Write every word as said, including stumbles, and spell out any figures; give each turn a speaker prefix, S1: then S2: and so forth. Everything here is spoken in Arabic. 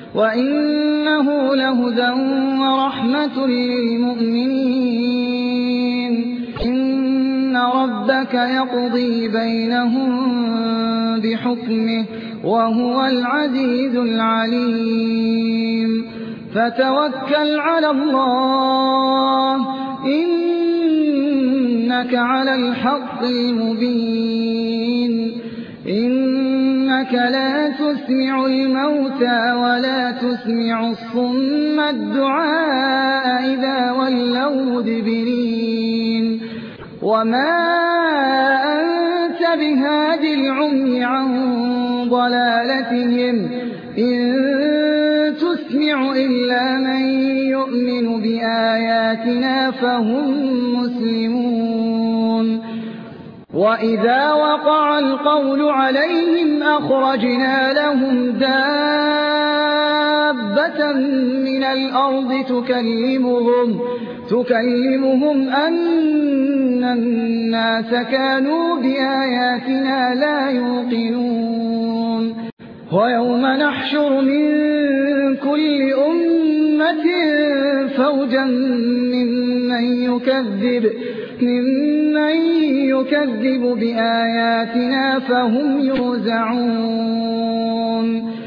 S1: وإنه لهدى ورحمة للمؤمنين. إن ربك يقضي بينهم بحكمه وهو العزيز العليم. فتوكل على الله إنك على الحق المبين. إنك لا تسمع الموتى ولا تسمع الصم الدعاء إذا ولوا مدبرين. وما أنت بهاد العمي عن ضلالتهم إن تسمع إلا من يؤمن بآياتنا فهم مسلمون. وإذا وقع القول عليهم أخرجنا لهم دابة من الأرض تكلمهم, تكلمهم أن الناس كانوا بآياتنا لا يوقنون. ويوم نحشر من كل أمة فوجا ممن يكذب, ممن يكذب بآياتنا فهم يوزعون.